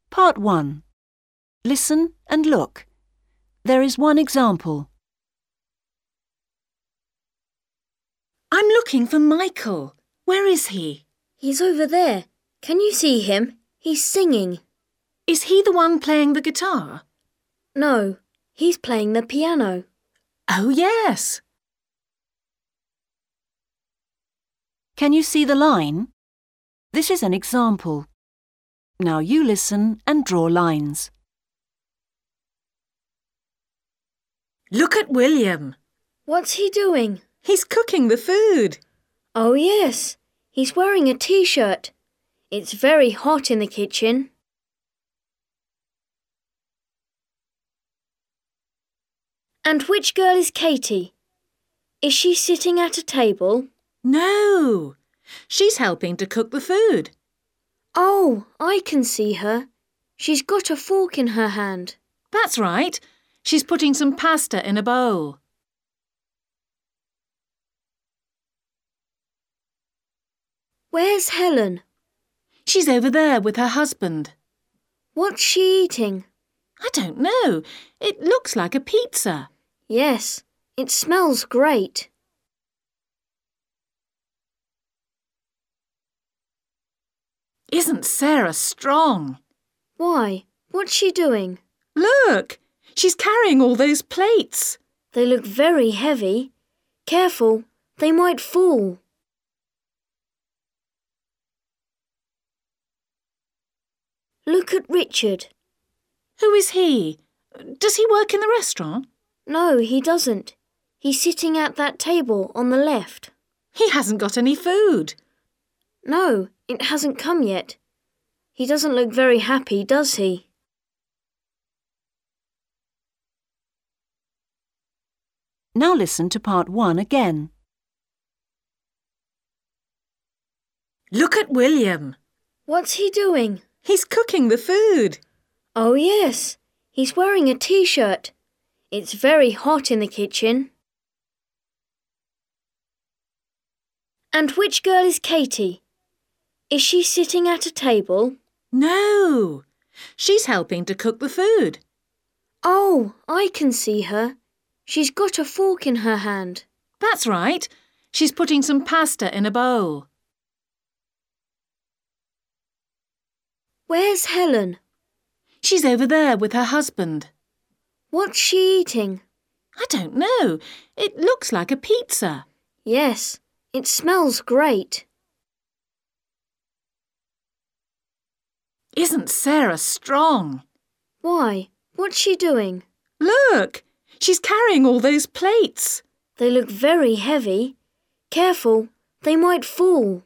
Part 1. Listen and look. There is one example. I'm looking for Michael. Where is he? He's over there. Can you see him? He's singing. Is he the one playing the guitar? No, he's playing the piano. Oh, yes. Can you see the line? This is an example. Now you listen and draw lines. Look at William. What's he doing? He's cooking the food. Oh, yes. He's wearing a t-shirt. It's very hot in the kitchen. And which girl is Katie? Is she sitting at a table? No, she's helping to cook the food. Oh, I can see her. She's got a fork in her hand. That's right. She's putting some pasta in a bowl. Where's Helen? She's over there with her husband. What's she eating? I don't know. It looks like a pizza. Yes, it smells great. Isn't Sarah strong? Why? What's she doing? Look, she's carrying all those plates. They look very heavy. Careful, they might fall. Look at Richard. Who is he? Does he work in the restaurant? No, he doesn't. He's sitting at that table on the left. He hasn't got any food. No, it hasn't come yet. He doesn't look very happy, does he? Now listen to part 1 again. Look at William. What's he doing? He's cooking the food. Oh, yes. He's wearing a t-shirt. It's very hot in the kitchen. And which girl is Katie? Is she sitting at a table? No, she's helping to cook the food. Oh, I can see her. She's got a fork in her hand. That's right. She's putting some pasta in a bowl. Where's Helen? She's over there with her husband. What's she eating? I don't know. It looks like a pizza. Yes, it smells great. Isn't Sarah strong? Why? What's she doing? Look, she's carrying all those plates. They look very heavy. Careful, they might fall.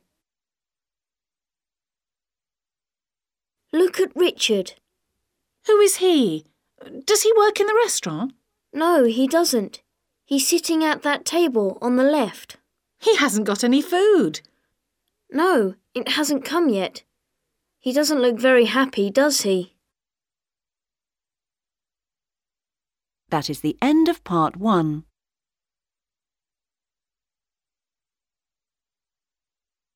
Look at Richard. Who is he? Does he work in the restaurant? No, he doesn't. He's sitting at that table on the left. He hasn't got any food. No, it hasn't come yet. He doesn't look very happy, does he? That is the end of part 1.